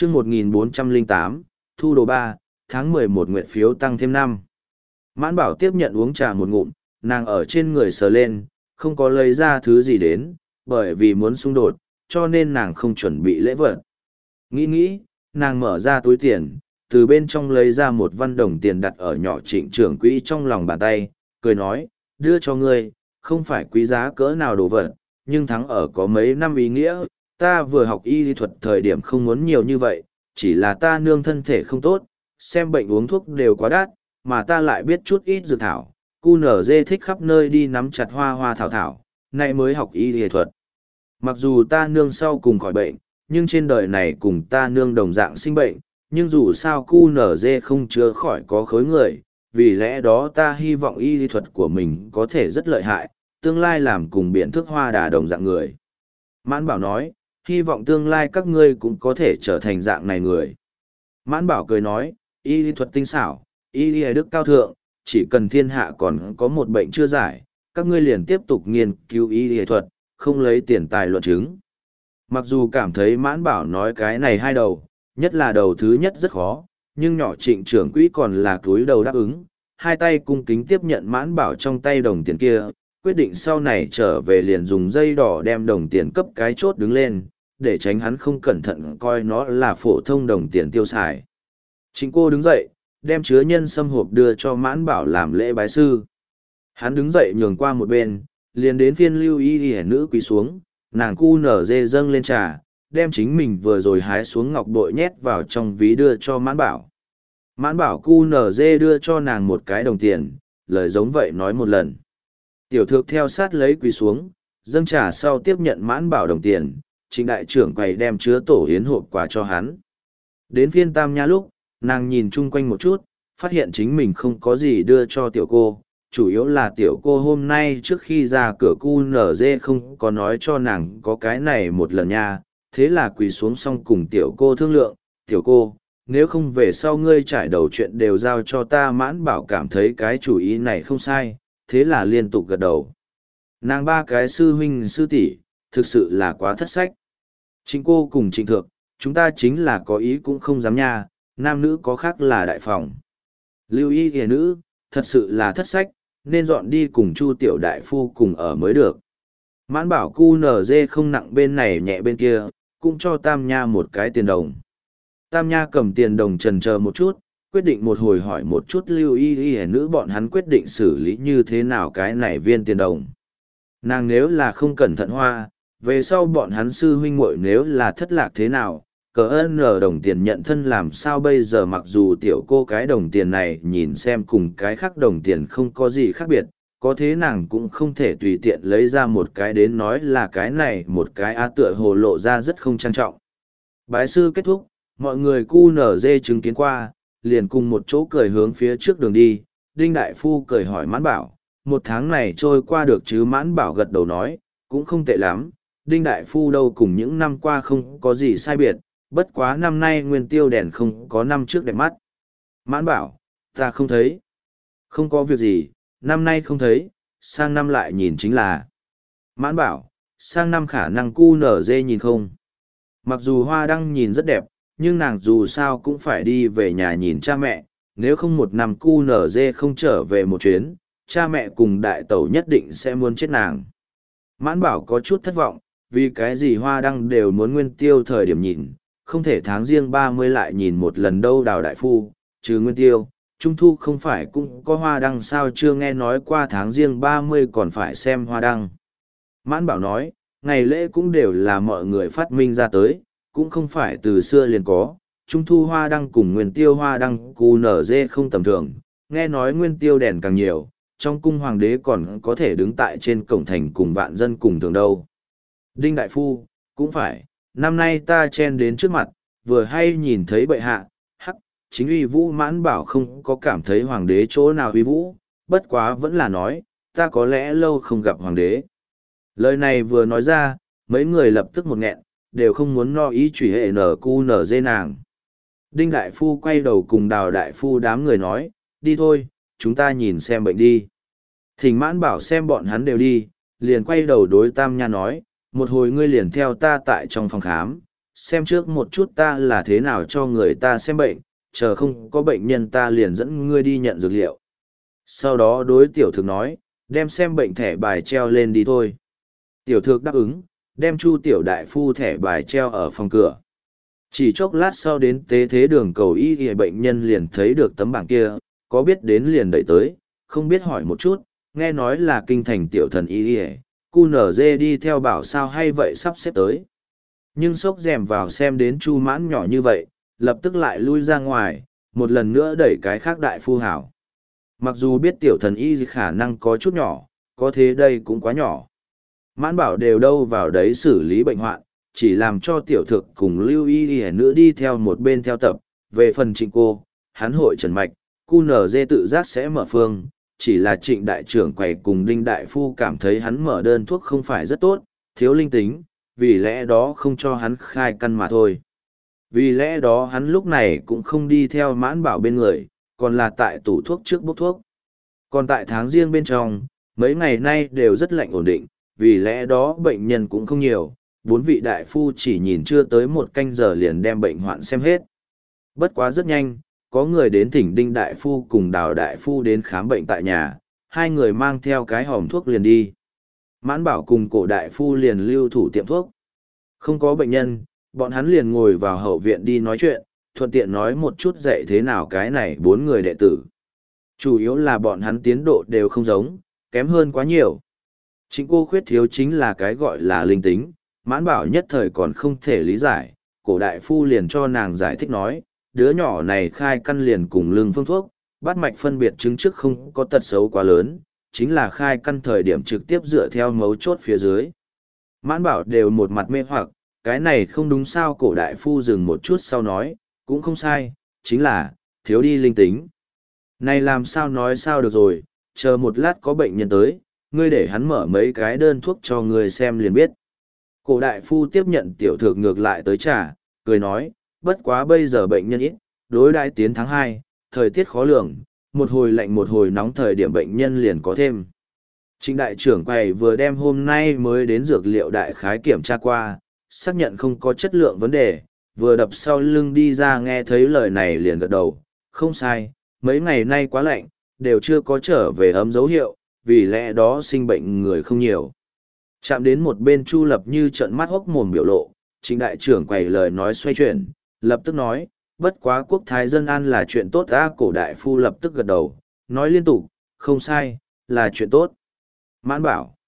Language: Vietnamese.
chương 1408, thu đồ 3, tháng 11 nguyện phiếu tăng thêm 5. Mãn Bảo tiếp nhận uống trà một ngụm, nàng ở trên người sờ lên, không có lấy ra thứ gì đến, bởi vì muốn xung đột, cho nên nàng không chuẩn bị lễ vật. Nghĩ, nàng mở ra túi tiền, từ bên trong lấy ra một văn đồng tiền đặt ở nhỏ Trịnh trưởng quỹ trong lòng bàn tay, cười nói, đưa cho ngươi, không phải quý giá cỡ nào đồ vật, nhưng thắng ở có mấy năm ý nghĩa, ta vừa học y lý thuật thời điểm không muốn nhiều như vậy, chỉ là ta nương thân thể không tốt, xem bệnh uống thuốc đều quá đắt, mà ta lại biết chút ít dược thảo, QNZ thích khắp nơi đi nắm chặt hoa hoa thảo thảo, nay mới học y lý thuật. Mặc dù ta nương sau cùng khỏi bệnh, nhưng trên đời này cùng ta nương đồng dạng sinh bệnh, nhưng dù sao QNZ không chữa khỏi có khối người, vì lẽ đó ta hy vọng y lý thuật của mình có thể rất lợi hại, tương lai làm cùng biện thức hoa đà đồng dạng người. Mãn Bảo nói, hy vọng tương lai các ngươi cũng có thể trở thành dạng này người. Mãn Bảo cười nói, y lý thuật tinh xảo, y lý đức cao thượng, chỉ cần thiên hạ còn có một bệnh chưa giải, các ngươi liền tiếp tục nghiên cứu y lý thuật, không lấy tiền tài luận chứng. Mặc dù cảm thấy Mãn Bảo nói cái này hai đầu, nhất là đầu thứ nhất rất khó, nhưng nhỏ Trịnh trưởng quỹ còn là cúi đầu đáp ứng, hai tay cung kính tiếp nhận Mãn Bảo trong tay đồng tiền kia, quyết định sau này trở về liền dùng dây đỏ đem đồng tiền cấp cái chốt đứng lên, để tránh hắn không cẩn thận coi nó là phổ thông đồng tiền tiêu xài. Trịnh cô đứng dậy, đem chứa nhân sâm hộp đưa cho Mãn Bảo làm lễ bái sư. Hắn đứng dậy nhường qua một bên, liền đến phiên lưu y y nữ quỳ xuống, nàng cu nở dê dâng lên trà, đem chính mình vừa rồi hái xuống ngọc bội nhét vào trong ví đưa cho Mãn Bảo. Mãn Bảo cu nở dê đưa cho nàng một cái đồng tiền, lời giống vậy nói một lần. Tiểu thược theo sát lấy quỳ xuống, dâng trà sau tiếp nhận Mãn Bảo đồng tiền, Trịnh đại trưởng quầy đem chứa tổ yến hộp quà cho hắn. Đến phiên Tam Nha lúc, nàng nhìn chung quanh một chút, phát hiện chính mình không có gì đưa cho tiểu cô, chủ yếu là tiểu cô hôm nay trước khi ra cửa QNZ không có nói cho nàng có cái này một lần nha, thế là quỳ xuống xong cùng tiểu cô thương lượng, tiểu cô, nếu không về sau ngươi trải đầu chuyện đều giao cho ta. Mãn Bảo cảm thấy cái chủ ý này không sai, thế là liên tục gật đầu. Nàng ba cái sư huynh sư tỷ thực sự là quá thất sách. Trịnh cô cùng Trịnh thượng, chúng ta chính là có ý cũng không dám nha, nam nữ có khác là đại phòng. Lưu y kìa nữ, thật sự là thất sách, nên dọn đi cùng Chu tiểu đại phu cùng ở mới được. Mãn Bảo QNZ không nặng bên này nhẹ bên kia, cũng cho Tam Nha một cái tiền đồng. Tam Nha cầm tiền đồng chần chờ một chút, quyết định một hồi hỏi một chút lưu y y nữ bọn hắn quyết định xử lý như thế nào cái này viên tiền đồng. Nàng nếu là không cẩn thận hoa, về sau bọn hắn sư huynh muội nếu là thất lạc thế nào, cờ ơn ở đồng tiền nhận thân làm sao bây giờ. Mặc dù tiểu cô cái đồng tiền này nhìn xem cùng cái khác đồng tiền không có gì khác biệt, có thế nàng cũng không thể tùy tiện lấy ra một cái đến nói là cái này một cái tựa hồ lộ ra rất không trang trọng. Bái sư kết thúc, mọi người QNZ chứng kiến qua, liền cùng một chỗ cười hướng phía trước đường đi. Đinh đại phu cười hỏi Mãn Bảo, một tháng này trôi qua được chứ? Mãn Bảo gật đầu nói, cũng không tệ lắm. Đinh đại phu đâu cùng những năm qua không có gì sai biệt, bất quá năm nay nguyên tiêu đèn không có năm trước đẹp mắt. Mãn Bảo, ta không thấy. Không có việc gì, năm nay không thấy, sang năm lại nhìn chính là. Mãn Bảo, sang năm khả năng QNZ nhìn không. Mặc dù hoa đăng nhìn rất đẹp, nhưng nàng dù sao cũng phải đi về nhà nhìn cha mẹ, nếu không một năm QNZ không trở về một chuyến, cha mẹ cùng đại tẩu nhất định sẽ muốn chết nàng. Mãn Bảo có chút thất vọng, vì cái gì hoa đăng đều muốn nguyên tiêu thời điểm nhìn, không thể tháng riêng 30 lại nhìn một lần đâu. Đào đại phu, trừ nguyên tiêu, trung thu không phải cũng có hoa đăng sao? Chưa nghe nói qua tháng riêng 30 còn phải xem hoa đăng. Mãn Bảo nói, ngày lễ cũng đều là mọi người phát minh ra tới, cũng không phải từ xưa liền có. Trung thu hoa đăng cùng nguyên tiêu hoa đăng QNZ không tầm thường, nghe nói nguyên tiêu đèn càng nhiều, trong cung hoàng đế còn có thể đứng tại trên cổng thành cùng vạn dân cùng thường đâu. Đinh đại phu, cũng phải, năm nay ta chen đến trước mặt, vừa hay nhìn thấy bệ hạ, hắc, chính uy vũ. Mãn Bảo không có cảm thấy hoàng đế chỗ nào uy vũ, bất quá vẫn là nói, ta có lẽ lâu không gặp hoàng đế. Lời này vừa nói ra, mấy người lập tức một nghẹn, đều không muốn no ý chửi hệ NQNZ nàng. Đinh đại phu quay đầu cùng Đào đại phu đám người nói, đi thôi, chúng ta nhìn xem bệnh đi. Thỉnh Mãn Bảo xem bọn hắn đều đi, liền quay đầu đối Tam Nha nói, một hồi ngươi liền theo ta tại trong phòng khám, xem trước một chút ta là thế nào cho người ta xem bệnh, chờ không có bệnh nhân ta liền dẫn ngươi đi nhận dược liệu. Sau đó đối tiểu thực nói, đem xem bệnh thẻ bài treo lên đi thôi. Tiểu thực đáp ứng, đem Chu tiểu đại phu thẻ bài treo ở phòng cửa. Chỉ chốc lát sau đến tế thế đường cầu y y bệnh nhân liền thấy được tấm bảng kia, có biết đến liền đẩy tới, không biết hỏi một chút, nghe nói là kinh thành tiểu thần y y, cu nở dê đi theo bảo sao hay vậy sắp xếp tới. Nhưng xốc rèm vào xem đến Chu Mãn nhỏ như vậy, lập tức lại lui ra ngoài, một lần nữa đẩy cái khác đại phu hảo. Mặc dù biết tiểu thần y khả năng có chút nhỏ, có thế đây cũng quá nhỏ. Mãn Bảo đều đâu vào đấy xử lý bệnh hoạn, chỉ làm cho tiểu thực cùng lưu y y nữa đi theo một bên theo tập. Về phần Trịnh cô, hắn hội trần mạch, cu nở dê tự giác sẽ mở phương, chỉ là Trịnh đại trưởng quầy cùng Đinh đại phu cảm thấy hắn mở đơn thuốc không phải rất tốt, thiếu linh tính, vì lẽ đó không cho hắn khai căn mà thôi. Vì lẽ đó hắn lúc này cũng không đi theo Mãn Bảo bên người, còn là tại tủ thuốc trước bốc thuốc. Còn tại tháng riêng bên trong, mấy ngày nay đều rất lạnh ổn định, vì lẽ đó bệnh nhân cũng không nhiều, 4 vị đại phu chỉ nhìn chưa tới 1 canh giờ liền đem bệnh hoạn xem hết. Bất quá rất nhanh, có người đến thỉnh Đinh đại phu cùng Đào đại phu đến khám bệnh tại nhà, 2 người mang theo cái hòm thuốc liền đi. Mãn Bảo cùng Cổ đại phu liền lưu thủ tiệm thuốc. Không có bệnh nhân, bọn hắn liền ngồi vào hậu viện đi nói chuyện, thuận tiện nói một chút dạy thế nào cái này 4 người đệ tử. Chủ yếu là bọn hắn tiến độ đều không giống, kém hơn quá nhiều. Chính cô khuyết thiếu chính là cái gọi là linh tính, Mãn Bảo nhất thời còn không thể lý giải, Cổ đại phu liền cho nàng giải thích nói, đứa nhỏ này khai căn liền cùng lưng phương thuốc, bắt mạch phân biệt chứng trước không có tật xấu quá lớn, chính là khai căn thời điểm trực tiếp dựa theo mấu chốt phía dưới. Mãn Bảo đều một mặt mê hoặc, cái này không đúng sao. Cổ đại phu dừng một chút sau nói, cũng không sai, chính là, thiếu đi linh tính. Này làm sao nói sao được rồi, chờ một lát có bệnh nhân tới, ngươi để hắn mở mấy cái đơn thuốc cho ngươi xem liền biết. Cổ đại phu tiếp nhận tiểu thược ngược lại tới trà, cười nói, bất quá bây giờ bệnh nhân ít, đối đãi tiến tháng 2, thời tiết khó lường, một hồi lạnh một hồi nóng thời điểm bệnh nhân liền có thêm. Trịnh đại trưởng quầy vừa đem hôm nay mới đến dược liệu đại khái kiểm tra qua, xác nhận không có chất lượng vấn đề, vừa đập sau lưng đi ra nghe thấy lời này liền gật đầu, không sai, mấy ngày nay quá lạnh, đều chưa có trở về ấm dấu hiệu, vì lẽ đó sinh bệnh người không nhiều. Chạm đến một bên Chu Lập Như trợn mắt hốc mồm biểu lộ, Trịnh đại trưởng quầy lời nói xoay chuyển, lập tức nói, bất quá quốc thái dân an là chuyện tốt. Cổ đại phu lập tức gật đầu, nói liên tục, không sai, là chuyện tốt. Mãn Bảo,